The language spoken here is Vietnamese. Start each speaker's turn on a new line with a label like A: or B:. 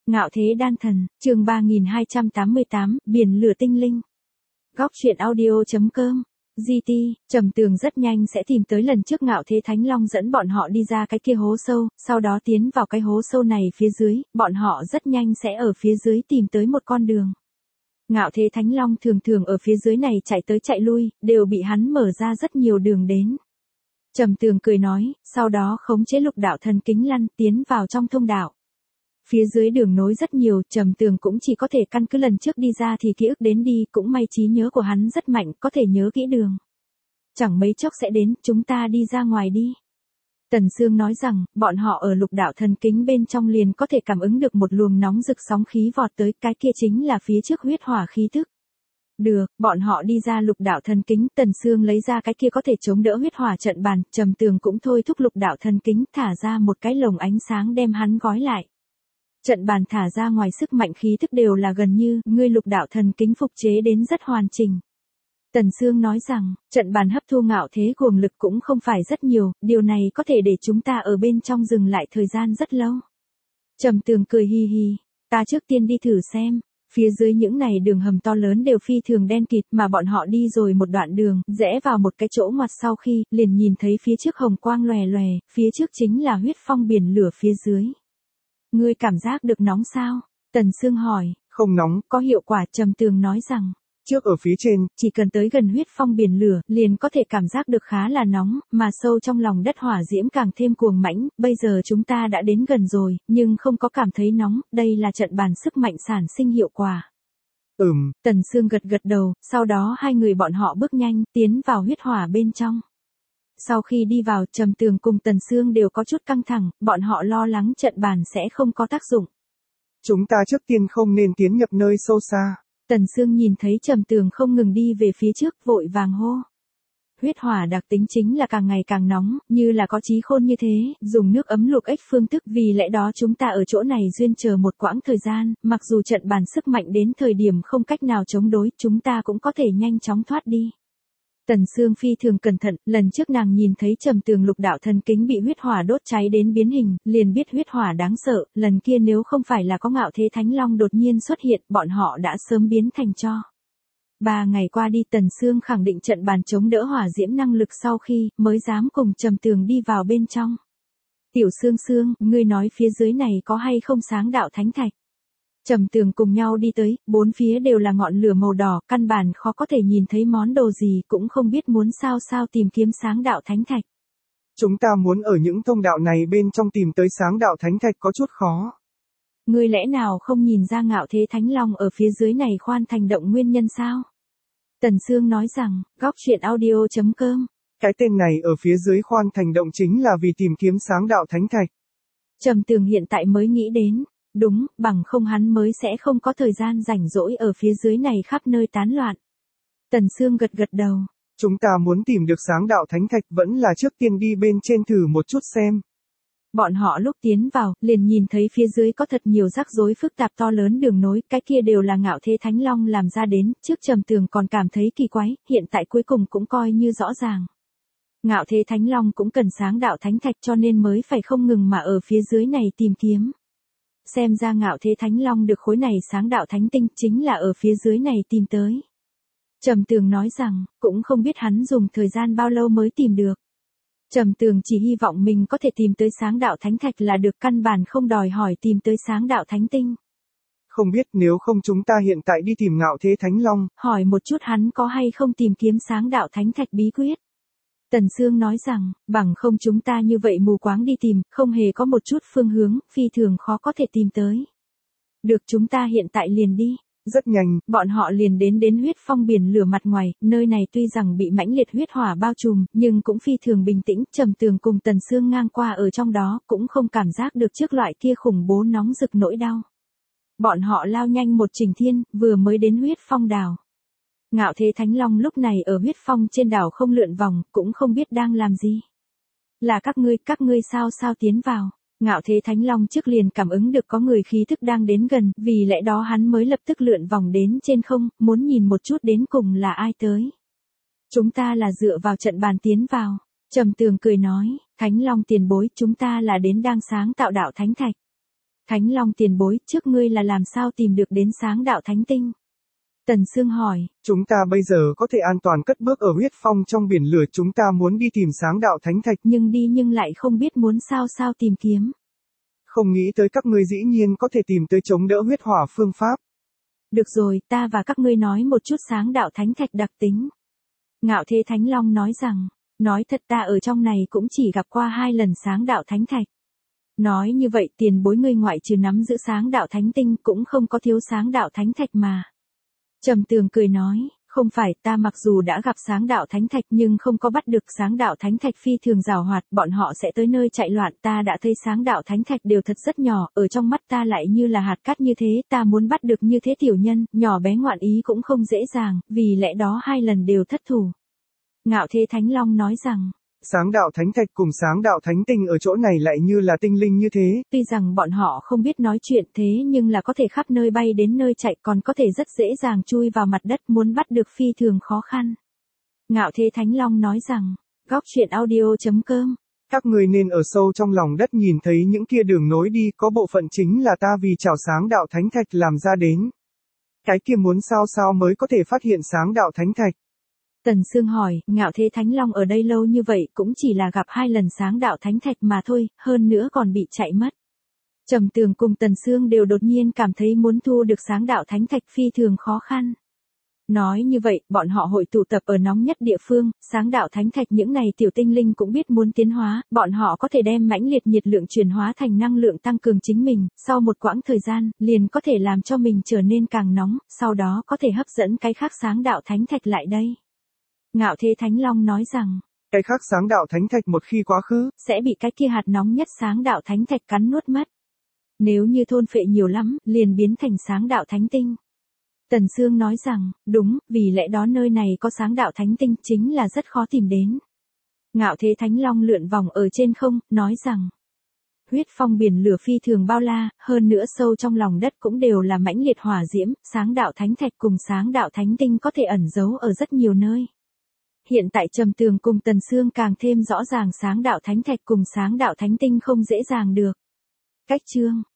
A: Ngạo Thế Đan Thần, chương 3288, Biển Lửa Tinh Linh. Góc truyện audio.com. GT, Trầm Tường rất nhanh sẽ tìm tới lần trước Ngạo Thế Thánh Long dẫn bọn họ đi ra cái kia hố sâu, sau đó tiến vào cái hố sâu này phía dưới, bọn họ rất nhanh sẽ ở phía dưới tìm tới một con đường. Ngạo Thế Thánh Long thường thường ở phía dưới này chạy tới chạy lui, đều bị hắn mở ra rất nhiều đường đến. Trầm Tường cười nói, sau đó khống chế lục đạo thần kính lăn tiến vào trong thông đạo. Phía dưới đường nối rất nhiều, Trầm Tường cũng chỉ có thể căn cứ lần trước đi ra thì ký ức đến đi, cũng may trí nhớ của hắn rất mạnh, có thể nhớ kỹ đường. Chẳng mấy chốc sẽ đến, chúng ta đi ra ngoài đi. Tần Sương nói rằng, bọn họ ở lục đạo thần kính bên trong liền có thể cảm ứng được một luồng nóng rực sóng khí vọt tới, cái kia chính là phía trước huyết hỏa khí tức. Được, bọn họ đi ra lục đạo thần kính, Tần Sương lấy ra cái kia có thể chống đỡ huyết hỏa trận bàn, Trầm Tường cũng thôi thúc lục đạo thần kính, thả ra một cái lồng ánh sáng đem hắn gói lại. Trận bàn thả ra ngoài sức mạnh khí thức đều là gần như, ngươi lục đạo thần kính phục chế đến rất hoàn chỉnh. Tần Sương nói rằng, trận bàn hấp thu Ngạo Thế cuồng lực cũng không phải rất nhiều, điều này có thể để chúng ta ở bên trong dừng lại thời gian rất lâu. Trầm Tường cười hi hi, ta trước tiên đi thử xem. Phía dưới những này đường hầm to lớn đều phi thường đen kịt mà bọn họ đi rồi một đoạn đường, rẽ vào một cái chỗ ngoặt sau khi, liền nhìn thấy phía trước hồng quang lòe lòe, phía trước chính là huyết phong biển lửa phía dưới. Ngươi cảm giác được nóng sao? Tần Sương hỏi.
B: Không nóng.
A: Có hiệu quả, Trầm Tường nói rằng.
B: Trước ở phía trên,
A: chỉ cần tới gần huyết phong biển lửa, liền có thể cảm giác được khá là nóng, mà sâu trong lòng đất hỏa diễm càng thêm cuồng mãnh, bây giờ chúng ta đã đến gần rồi, nhưng không có cảm thấy nóng, đây là trận bàn sức mạnh sản sinh hiệu quả. Tần Sương gật gật đầu, sau đó hai người bọn họ bước nhanh, tiến vào huyết hỏa bên trong. Sau khi đi vào, Trầm Tường cùng Tần Sương đều có chút căng thẳng, bọn họ lo lắng trận bàn sẽ không có tác dụng.
B: Chúng ta trước tiên không nên tiến nhập nơi sâu xa.
A: Tần Sương nhìn thấy Trầm Tường không ngừng đi về phía trước, vội vàng hô. Huyết hỏa đặc tính chính là càng ngày càng nóng, như là có trí khôn như thế, dùng nước ấm luộc ếch phương thức, vì lẽ đó chúng ta ở chỗ này duyên chờ một quãng thời gian, mặc dù trận bàn sức mạnh đến thời điểm không cách nào chống đối, chúng ta cũng có thể nhanh chóng thoát đi. Tần Sương phi thường cẩn thận, lần trước nàng nhìn thấy Trầm Tường lục đạo thần kính bị huyết hỏa đốt cháy đến biến hình, liền biết huyết hỏa đáng sợ, lần kia nếu không phải là có Ngạo Thế Thánh Long đột nhiên xuất hiện, bọn họ đã sớm biến thành tro. 3 ngày qua đi, Tần Sương khẳng định trận bàn chống đỡ hỏa diễm năng lực sau khi, mới dám cùng Trầm Tường đi vào bên trong. Tiểu Sương Sương, ngươi nói phía dưới này có hay không sáng đạo thánh thạch? Trầm Tường cùng nhau đi tới, bốn phía đều là ngọn lửa màu đỏ, căn bản khó có thể nhìn thấy món đồ gì, cũng không biết muốn sao tìm kiếm sáng đạo thánh thạch.
B: Chúng ta muốn ở những thông đạo này bên trong tìm tới sáng đạo thánh thạch có chút khó.
A: Ngươi lẽ nào không nhìn ra Ngạo Thế Thánh Long ở phía dưới này khoan thành động nguyên nhân sao? Tần Sương nói rằng, góc truyện audio.com.
B: Cái tên này ở phía dưới khoan thành động chính là vì tìm kiếm sáng đạo thánh thạch.
A: Trầm Tường hiện tại mới nghĩ đến. Đúng, bằng không hắn mới sẽ không có thời gian rảnh rỗi ở phía dưới này khắp nơi tán loạn. Tần Sương gật gật đầu.
B: Chúng ta muốn tìm được sáng đạo thánh thạch vẫn là trước tiên đi bên trên thử một chút xem.
A: Bọn họ lúc tiến vào, liền nhìn thấy phía dưới có thật nhiều rắc rối phức tạp to lớn đường nối, cái kia đều là Ngạo Thế Thánh Long làm ra đến, trước Trầm Tường còn cảm thấy kỳ quái, hiện tại cuối cùng cũng coi như rõ ràng. Ngạo Thế Thánh Long cũng cần sáng đạo thánh thạch cho nên mới phải không ngừng mà ở phía dưới này tìm kiếm. Xem ra Ngạo Thế Thánh Long được khối này sáng đạo thánh tinh chính là ở phía dưới này tìm tới. Trầm Tường nói rằng, cũng không biết hắn dùng thời gian bao lâu mới tìm được. Trầm Tường chỉ hy vọng mình có thể tìm tới sáng đạo thánh thạch là được, căn bản không đòi hỏi tìm tới sáng đạo thánh tinh.
B: Không biết nếu không chúng ta hiện tại đi tìm Ngạo Thế Thánh Long.
A: Hỏi một chút hắn có hay không tìm kiếm sáng đạo thánh thạch bí quyết. Tần Sương nói rằng, bằng không chúng ta như vậy mù quáng đi tìm, không hề có một chút phương hướng, phi thường khó có thể tìm tới. Được, chúng ta hiện tại liền đi.
B: Rất nhanh,
A: bọn họ liền đến huyết phong biển lửa mặt ngoài, nơi này tuy rằng bị mãnh liệt huyết hỏa bao trùm, nhưng cũng phi thường bình tĩnh, Trầm Tường cùng Tần Sương ngang qua ở trong đó, cũng không cảm giác được trước loại kia khủng bố nóng rực nỗi đau. Bọn họ lao nhanh một trình thiên, vừa mới đến huyết phong đảo. Ngạo Thế Thánh Long lúc này ở huyết phong trên đảo không lượn vòng, cũng không biết đang làm gì. Là các ngươi sao tiến vào. Ngạo Thế Thánh Long trước liền cảm ứng được có người khí thức đang đến gần, vì lẽ đó hắn mới lập tức lượn vòng đến trên không, muốn nhìn một chút đến cùng là ai tới. Chúng ta là dựa vào trận bàn tiến vào. Trầm Tường cười nói, Thánh Long tiền bối, chúng ta là đến đang sáng tạo đạo thánh thạch. Thánh Long tiền bối, trước ngươi là làm sao tìm được đến sáng đạo thánh tinh? Tần Sương hỏi.
B: Chúng ta bây giờ có thể an toàn cất bước ở huyết phong trong biển lửa, chúng ta muốn đi tìm sáng đạo thánh thạch.
A: Nhưng lại không biết muốn sao tìm kiếm.
B: Không nghĩ tới các ngươi dĩ nhiên có thể tìm tới chống đỡ huyết hỏa phương pháp.
A: Được rồi, ta và các ngươi nói một chút sáng đạo thánh thạch đặc tính. Ngạo Thế Thánh Long nói rằng, nói thật ta ở trong này cũng chỉ gặp qua 2 lần sáng đạo thánh thạch. Nói như vậy tiền bối ngươi ngoại trừ nắm giữ sáng đạo thánh tinh cũng không có thiếu sáng đạo thánh thạch mà. Trầm Tường cười nói, không phải, ta mặc dù đã gặp sáng đạo thánh thạch nhưng không có bắt được sáng đạo thánh thạch phi thường giàu hoạt, bọn họ sẽ tới nơi chạy loạn, ta đã thấy sáng đạo thánh thạch đều thật rất nhỏ, ở trong mắt ta lại như là hạt cát như thế, ta muốn bắt được như thế tiểu nhân, nhỏ bé ngoạn ý cũng không dễ dàng, vì lẽ đó 2 lần đều thất thủ. Ngạo Thế Thánh Long nói rằng,
B: sáng đạo thánh thạch cùng sáng đạo thánh tinh ở chỗ này lại như là tinh linh như thế.
A: Tuy rằng bọn họ không biết nói chuyện thế nhưng là có thể khắp nơi bay đến nơi chạy, còn có thể rất dễ dàng chui vào mặt đất, muốn bắt được phi thường khó khăn. Ngạo Thế Thánh Long nói rằng, góc truyện audio.com.
B: Các người nên ở sâu trong lòng đất nhìn thấy những kia đường nối đi, có bộ phận chính là ta vì chào sáng đạo thánh thạch làm ra đến. Cái kia muốn sao mới có thể phát hiện sáng đạo thánh thạch.
A: Tần Sương hỏi, Ngạo Thế Thánh Long ở đây lâu như vậy cũng chỉ là gặp 2 lần sáng đạo thánh thạch mà thôi, hơn nữa còn bị chạy mất. Trầm Tường cùng Tần Sương đều đột nhiên cảm thấy muốn thu được sáng đạo thánh thạch phi thường khó khăn. Nói như vậy, bọn họ hội tụ tập ở nóng nhất địa phương, sáng đạo thánh thạch những này tiểu tinh linh cũng biết muốn tiến hóa, bọn họ có thể đem mãnh liệt nhiệt lượng chuyển hóa thành năng lượng tăng cường chính mình, sau một quãng thời gian, liền có thể làm cho mình trở nên càng nóng, sau đó có thể hấp dẫn cái khác sáng đạo thánh thạch lại đây. Ngạo Thế Thánh Long nói rằng,
B: cái khác sáng đạo thánh thạch một khi quá khứ,
A: sẽ bị cái kia hạt nóng nhất sáng đạo thánh thạch cắn nuốt mất. Nếu như thôn phệ nhiều lắm, liền biến thành sáng đạo thánh tinh. Tần Sương nói rằng, đúng, vì lẽ đó nơi này có sáng đạo thánh tinh chính là rất khó tìm đến. Ngạo Thế Thánh Long lượn vòng ở trên không, nói rằng, huyết phong biển lửa phi thường bao la, hơn nữa sâu trong lòng đất cũng đều là mãnh liệt hỏa diễm, sáng đạo thánh thạch cùng sáng đạo thánh tinh có thể ẩn giấu ở rất nhiều nơi. Hiện tại Trầm Tường cùng Tần Sương càng thêm rõ ràng sáng đạo thánh thạch cùng sáng đạo thánh tinh không dễ dàng được. Cách chương